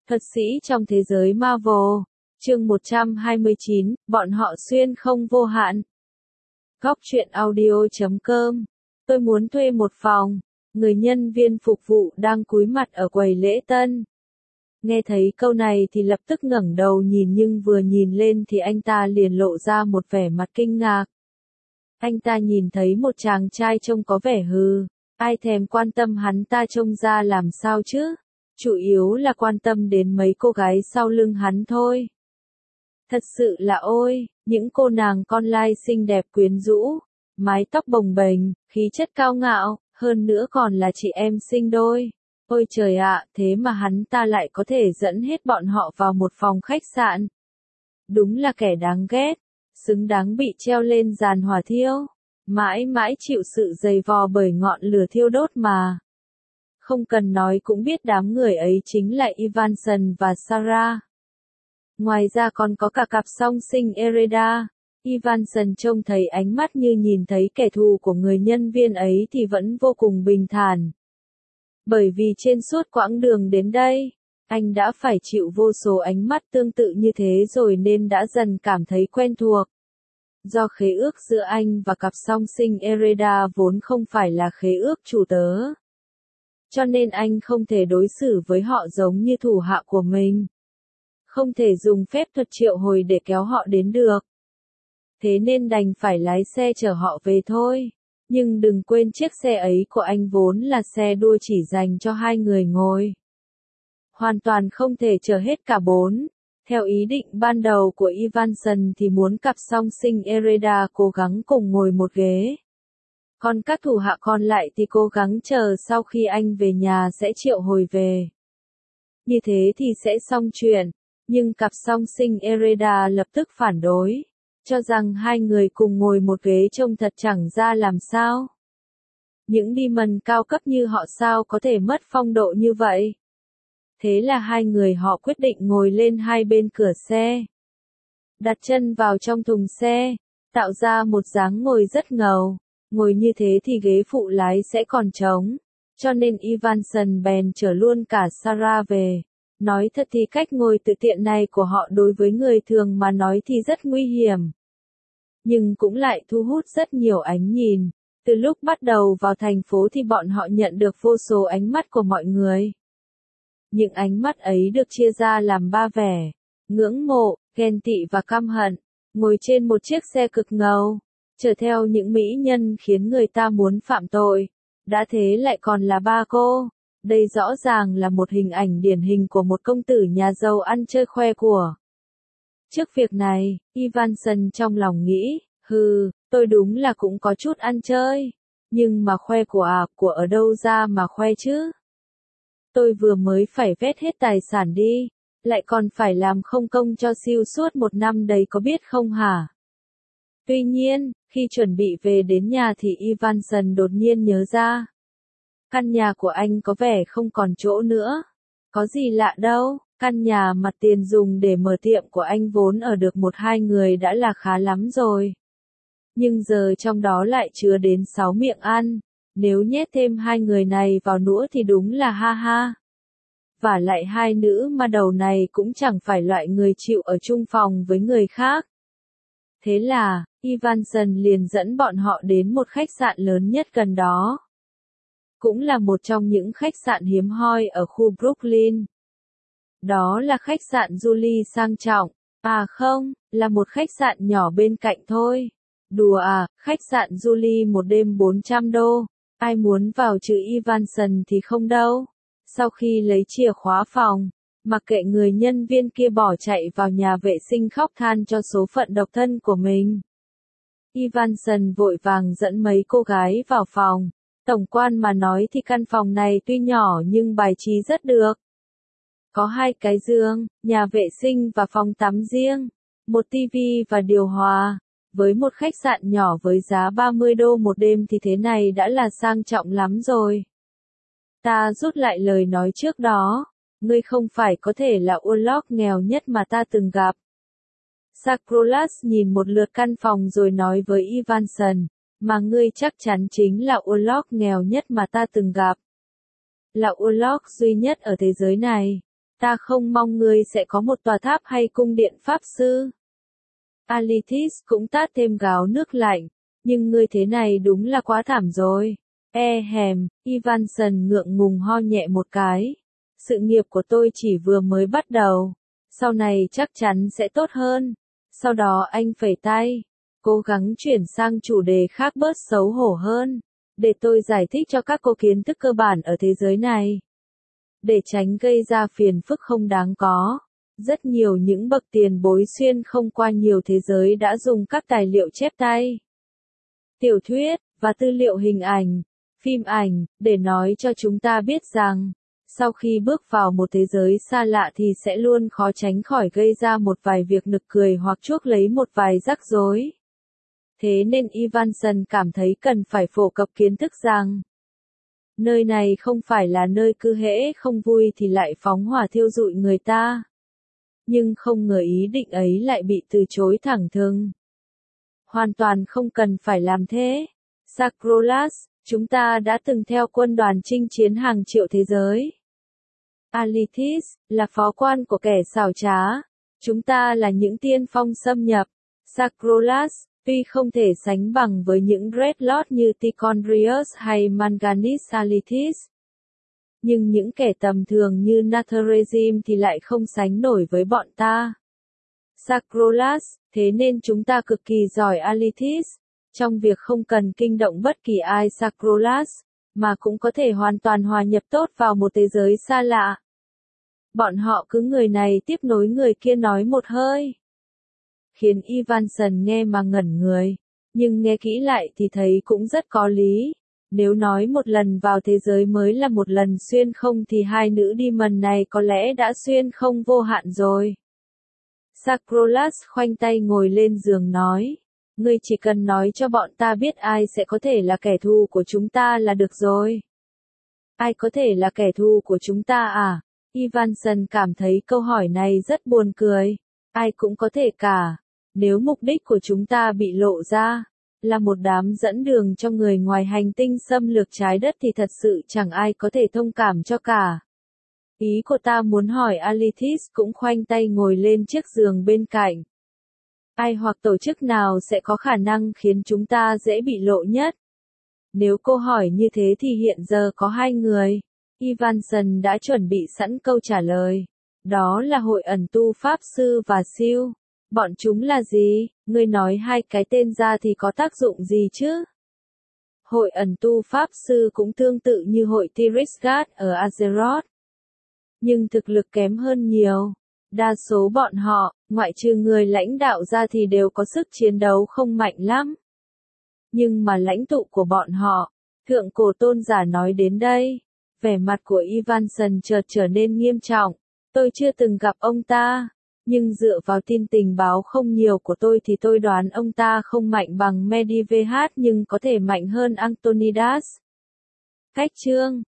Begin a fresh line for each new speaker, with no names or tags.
Thuật sĩ trong thế giới Marvel. Chương 129, bọn họ xuyên không vô hạn. Góc truyện audio.com. Tôi muốn thuê một phòng. Người nhân viên phục vụ đang cúi mặt ở quầy lễ tân. Nghe thấy câu này thì lập tức ngẩng đầu nhìn, nhưng vừa nhìn lên thì anh ta liền lộ ra một vẻ mặt kinh ngạc. Anh ta nhìn thấy một chàng trai trông có vẻ hư, ai thèm quan tâm hắn ta trông ra làm sao chứ, chủ yếu là quan tâm đến mấy cô gái sau lưng hắn thôi. Thật sự là ôi, những cô nàng con lai xinh đẹp quyến rũ, mái tóc bồng bềnh, khí chất cao ngạo, hơn nữa còn là chị em sinh đôi. Ôi trời ạ, thế mà hắn ta lại có thể dẫn hết bọn họ vào một phòng khách sạn. Đúng là kẻ đáng ghét, xứng đáng bị treo lên giàn hỏa thiêu, mãi mãi chịu sự dày vò bởi ngọn lửa thiêu đốt mà. Không cần nói cũng biết đám người ấy chính là Evanson và Sarah. Ngoài ra còn có cả cặp song sinh Ereda. Evanson trông thấy ánh mắt như nhìn thấy kẻ thù của người nhân viên ấy thì vẫn vô cùng bình thản. Bởi vì trên suốt quãng đường đến đây, anh đã phải chịu vô số ánh mắt tương tự như thế rồi nên đã dần cảm thấy quen thuộc. Do khế ước giữa anh và cặp song sinh Ereda vốn không phải là khế ước chủ tớ, cho nên anh không thể đối xử với họ giống như thủ hạ của mình. Không thể dùng phép thuật triệu hồi để kéo họ đến được. Thế nên đành phải lái xe chở họ về thôi. Nhưng đừng quên chiếc xe ấy của anh vốn là xe đua chỉ dành cho 2 người ngồi. Hoàn toàn không thể chở hết cả 4. Theo ý định ban đầu của Evanson thì muốn cặp song sinh Ereda cố gắng cùng ngồi một ghế. Còn các thủ hạ còn lại thì cố gắng chờ sau khi anh về nhà sẽ triệu hồi về. Như thế thì sẽ xong chuyện. Nhưng cặp song sinh Ereda lập tức phản đối, cho rằng 2 người cùng ngồi một ghế trông thật chẳng ra làm sao. Những demon cao cấp như họ sao có thể mất phong độ như vậy. Thế là 2 người họ quyết định ngồi lên hai bên cửa xe, đặt chân vào trong thùng xe, tạo ra một dáng ngồi rất ngầu. Ngồi như thế thì ghế phụ lái sẽ còn trống, cho nên Evanson bèn chở luôn cả Sarah về. Nói thật thì cách ngồi tự tiện này của họ đối với người thường mà nói thì rất nguy hiểm. Nhưng cũng lại thu hút rất nhiều ánh nhìn. Từ lúc bắt đầu vào thành phố thì bọn họ nhận được vô số ánh mắt của mọi người. Những ánh mắt ấy được chia ra làm 3 vẻ: ngưỡng mộ, ghen tị và căm hận. Ngồi trên một chiếc xe cực ngầu, chở theo những mỹ nhân khiến người ta muốn phạm tội. Đã thế lại còn là 3 cô. Đây rõ ràng là một hình ảnh điển hình của một công tử nhà giàu ăn chơi khoe của. Trước việc này, Evanson trong lòng nghĩ, tôi đúng là cũng có chút ăn chơi. Nhưng mà khoe của ở đâu ra mà khoe chứ? Tôi vừa mới phải vét hết tài sản đi, lại còn phải làm không công cho siêu suốt 1 năm đấy có biết không hả? Tuy nhiên, khi chuẩn bị về đến nhà thì Evanson đột nhiên nhớ ra. Căn nhà của anh có vẻ không còn chỗ nữa. Có gì lạ đâu, căn nhà mặt tiền dùng để mở tiệm của anh vốn ở được 1-2 người đã là khá lắm rồi. Nhưng giờ trong đó lại chứa đến 6 miệng ăn. Nếu nhét thêm 2 người này vào nữa thì đúng là ha ha. Và lại 2 nữ ma đầu này cũng chẳng phải loại người chịu ở chung phòng với người khác. Thế là, Evanson liền dẫn bọn họ đến một khách sạn lớn nhất gần đó. Cũng là một trong những khách sạn hiếm hoi ở khu Brooklyn. Đó là khách sạn Julie sang trọng. À không, là một khách sạn nhỏ bên cạnh thôi. Đùa à, khách sạn Julie một đêm 400 đô. Ai muốn vào trừ Evanson thì không đâu. Sau khi lấy chìa khóa phòng, mặc kệ người nhân viên kia bỏ chạy vào nhà vệ sinh khóc than cho số phận độc thân của mình. Evanson vội vàng dẫn mấy cô gái vào phòng. Tổng quan mà nói thì căn phòng này tuy nhỏ nhưng bài trí rất được. Có 2 cái giường, nhà vệ sinh và phòng tắm riêng, một tivi và điều hòa. Với một khách sạn nhỏ với giá 30 đô một đêm thì thế này đã là sang trọng lắm rồi. Ta rút lại lời nói trước đó, ngươi không phải có thể là Urlock nghèo nhất mà ta từng gặp. Sacrolas nhìn một lượt căn phòng rồi nói với Evanson, mà ngươi chắc chắn chính là Urlock nghèo nhất mà ta từng gặp. Là Urlock duy nhất ở thế giới này. Ta không mong ngươi sẽ có một tòa tháp hay cung điện pháp sư. Alethis cũng tát thêm gáo nước lạnh. Nhưng ngươi thế này đúng là quá thảm rồi. Ivanson ngượng ngùng ho nhẹ một cái. Sự nghiệp của tôi chỉ vừa mới bắt đầu. Sau này chắc chắn sẽ tốt hơn. Sau đó anh phẩy tay. Cố gắng chuyển sang chủ đề khác bớt xấu hổ hơn. Để tôi giải thích cho các cô kiến thức cơ bản ở thế giới này. Để tránh gây ra phiền phức không đáng có. Rất nhiều những bậc tiền bối xuyên không qua nhiều thế giới đã dùng các tài liệu chép tay, tiểu thuyết, và tư liệu hình ảnh, phim ảnh, để nói cho chúng ta biết rằng, sau khi bước vào một thế giới xa lạ thì sẽ luôn khó tránh khỏi gây ra một vài việc nực cười hoặc chuốc lấy một vài rắc rối. Thế nên Ivanson cảm thấy cần phải phổ cập kiến thức rằng, nơi này không phải là nơi cứ hễ không vui thì lại phóng hỏa thiêu rụi người ta. Nhưng không ngờ ý định ấy lại bị từ chối thẳng thừng. Hoàn toàn không cần phải làm thế. Sacrolas, chúng ta đã từng theo quân đoàn chinh chiến hàng triệu thế giới. Alethis, là phó quan của kẻ xảo trá. Chúng ta là những tiên phong xâm nhập. Sacrolas, tuy không thể sánh bằng với những dreadlord như Tichondrius hay Manganese Alethis. Nhưng những kẻ tầm thường như Natharazim thì lại không sánh nổi với bọn ta. Sacrolas, thế nên chúng ta cực kỳ giỏi Alethis, trong việc không cần kinh động bất kỳ ai Sacrolas, mà cũng có thể hoàn toàn hòa nhập tốt vào một thế giới xa lạ. Bọn họ cứ người này tiếp nối người kia nói một hơi. Khiến Ivanson nghe mà ngẩn người, nhưng nghe kỹ lại thì thấy cũng rất có lý. Nếu nói một lần vào thế giới mới là một lần xuyên không thì hai nữ demon này có lẽ đã xuyên không vô hạn rồi. Sacrolas khoanh tay ngồi lên giường nói, ngươi chỉ cần nói cho bọn ta biết ai sẽ có thể là kẻ thù của chúng ta là được rồi. Ai có thể là kẻ thù của chúng ta à? Ivanson cảm thấy câu hỏi này rất buồn cười. Ai cũng có thể cả. Nếu mục đích của chúng ta bị lộ ra, là một đám dẫn đường cho người ngoài hành tinh xâm lược trái đất thì thật sự chẳng ai có thể thông cảm cho cả. Ý của ta muốn hỏi Alethis cũng khoanh tay ngồi lên chiếc giường bên cạnh. Ai hoặc tổ chức nào sẽ có khả năng khiến chúng ta dễ bị lộ nhất? Nếu câu hỏi như thế thì hiện giờ có hai người. Ivanson đã chuẩn bị sẵn câu trả lời. Đó là hội ẩn tu Pháp Sư và Siêu. Bọn chúng là gì? Ngươi nói hai cái tên ra thì có tác dụng gì chứ? Hội ẩn tu Pháp Sư cũng tương tự như hội Tirisgat ở Azeroth. Nhưng thực lực kém hơn nhiều. Đa số bọn họ, ngoại trừ người lãnh đạo ra thì đều có sức chiến đấu không mạnh lắm. Nhưng mà lãnh tụ của bọn họ, thượng cổ tôn giả nói đến đây. Vẻ mặt của Ivanson chợt trở nên nghiêm trọng. Tôi chưa từng gặp ông ta. Nhưng dựa vào tin tình báo không nhiều của tôi thì tôi đoán ông ta không mạnh bằng Medivahat nhưng có thể mạnh hơn Antonidas. Cách chương